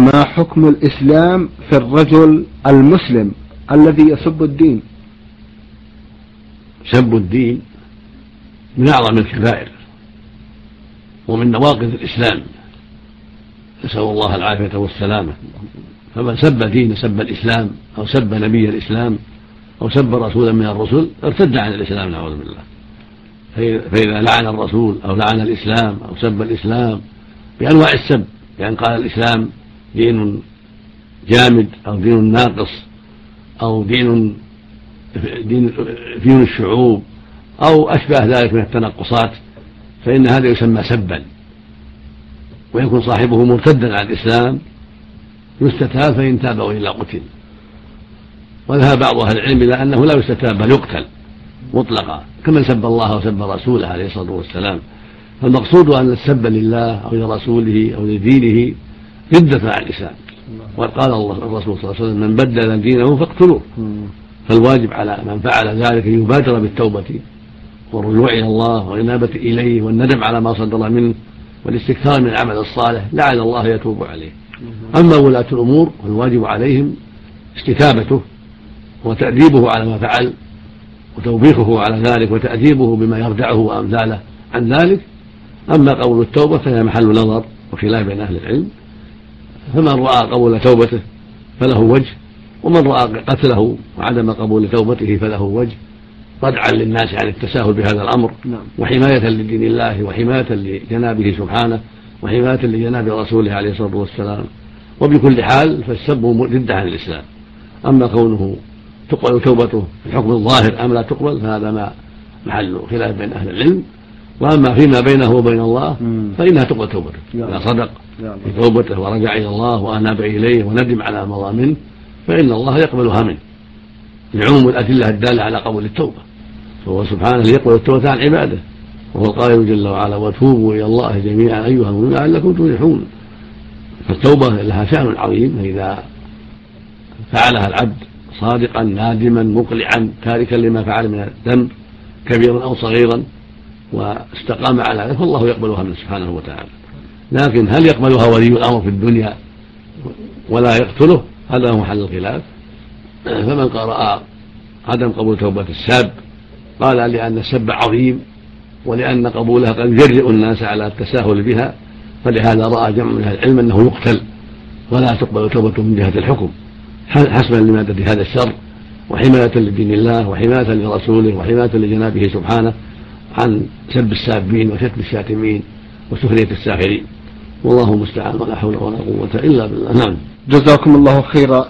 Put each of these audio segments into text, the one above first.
ما حكم الإسلام في الرجل المسلم الذي يسب الدين؟ سب الدين من أعظم الكبائر ومن نواقض الإسلام، نسأل الله العافية والسلامة. فمن سب دين، سب الإسلام أو سب نبي الإسلام أو سب رسولا من الرسل ارتد عن الإسلام نعوذ بالله. فإذا لعن الرسول أو لعن الإسلام أو سب الإسلام بأنواع السب، يعني قال الإسلام دين جامد أو دين ناقص أو دين الشعوب أو أشبه ذلك من التنقصات، فإن هذا يسمى سبا، ويكون صاحبه مرتدا عن الإسلام يستتاب، فإن تاب وإلا قتل. وذهب بعض أهل العلم إلى أنه لا يستتاب بل يقتل مطلقا، كمن سب الله وسب رسوله عليه الصلاة والسلام. فالمقصود أن السب لله أو لرسوله أو لدينه ردة عن الإسلام، وقال الرسول صلى الله عليه وسلم: من بدل دينه فاقتلوه. فالواجب على من فعل ذلك أن يبادر بالتوبة والرجوع إلى الله والإنابة إليه والندم على ما صدر منه والاستكثار من العمل الصالح لعل الله يتوب عليه. أما ولاة الأمور فالواجب عليهم استتابته وتأديبه على ما فعل وتوبيخه على ذلك وتأديبه بما يردعه وأمثاله عن ذلك. أما قول التوبة فهي محل نظر وخلاف بين أهل العلم، فمن رأى قبول توبته فله وجه، ومن رأى قتله وعدم قبول توبته فله وجه، ردعا للناس عن التساهل بهذا الأمر وحماية لدين الله وحماية لجنابه سبحانه وحماية لجناب رسوله عليه الصلاة والسلام. وبكل حال فالسب ردة عن الإسلام. أما كونه تقبل توبته في الحكم الظاهر أم لا تقبل فهذا ما محل خلاف بين أهل العلم. وأما فيما بينه وبين الله فإنها تقبل توبته إذا صدق في توبته ورجع إلى الله وأناب إليه وندم على مضى منه، فإن الله يقبلها منه لعموم الأدلة الدالة على قبول التوبة. فهو سبحانه يقبل التوبة عن عباده، وهو القائل جل وعلا: وتوبوا إلى الله جميعا أيها المؤمنون لعلكم تفلحون. فالتوبة لها شأن عظيم، فإذا فعلها العبد صادقا نادما مقلعا تاركا لما فعل من الذنب كبيرا أو صغيرا واستقام على ذلك فالله يقبلها منه سبحانه وتعالى. لكن هل يقبلها ولي الأمر في الدنيا ولا يقتله؟ هذا هو محل الخلاف. فمن قرأ عدم قبول توبة الساب قال لأن السب عظيم ولأن قبولها قد يجرئ الناس على التساهل بها، فلهذا رأى جمع من أهل العلم أنه يقتل ولا تقبل توبته من جهة الحكم حسبا لمادة هذا الشر وحماية لدين الله وحماية لرسوله وحماية لجنابه سبحانه عن سب السابين وشتم الشاتمين وسخرية الساخرين. والله المستعان ولا حول ولا قوة إلا بالله. نعم. جزاكم الله خيرا.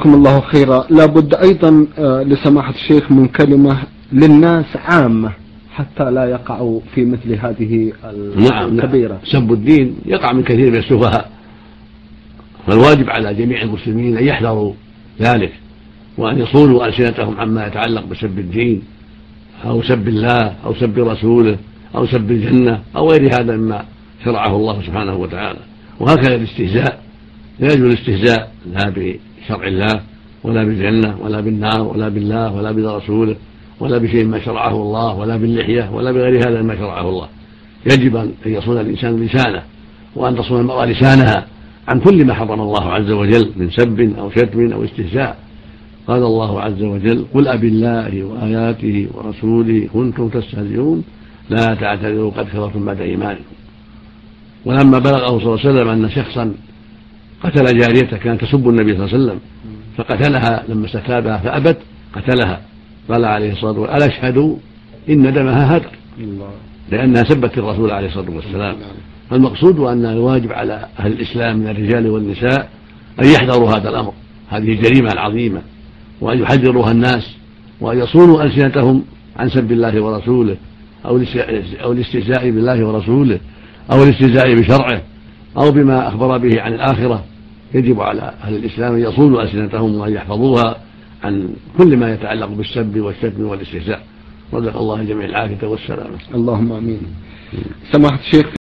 لا بد أيضا لسماحة الشيخ من كلمة للناس عامة حتى لا يقعوا في مثل هذه الكبيرة. نعم. سب الدين يقع من كثير من السفهاء، فالواجب على جميع المسلمين أن يحذروا ذلك وأن يصونوا ألسنتهم عما يتعلق بسب الدين أو سب الله أو سب رسوله أو سب الجنة أو غير هذا مما شرعه الله سبحانه وتعالى. وهكذا الاستهزاء، لا يجوز الاستهزاء لا بشرع الله ولا بالجنة ولا بالنار ولا بالله ولا برسوله ولا بشيء ما شرعه الله ولا باللحية ولا بغير هذا ما شرعه الله. يجب أن يصون الإنسان لسانه وأن تصون المرأة لسانها عن كل ما حرم الله عز وجل من سب أو شتم أو استهزاء. قال الله عز وجل: قل أبالله وآياته ورسوله كنتم تستهزئون لا تعتذروا قد كفرتم بعد إيمانكم. ولما بلغه صلى الله عليه وسلم أن شخصا قتل جاريته كانت تسب النبي صلى الله عليه وسلم فقتلها لما استتابها فأبت قتلها، قال عليه الصلاة والسلام: ألا اشهدوا إن دمها هدر، لأنها سبت الرسول عليه الصلاة والسلام. فالمقصود أن الواجب على أهل الإسلام من الرجال والنساء أن يحذروا هذا الأمر، هذه الجريمة العظيمة، وأن يحذروها الناس وأن يصونوا ألسنتهم عن سب الله ورسوله أو الاستهزاء بالله ورسوله أو الاستهزاء بشرعه أو بما أخبر به عن الآخرة. يجب على أهل الإسلام أن يصونوا ألسنتهم وأن يحفظوها عن كل ما يتعلق بالسب والشتم والاستهزاء. رزق الله الجميع العافية والسلامة. اللهم آمين. سماحة الشيخ،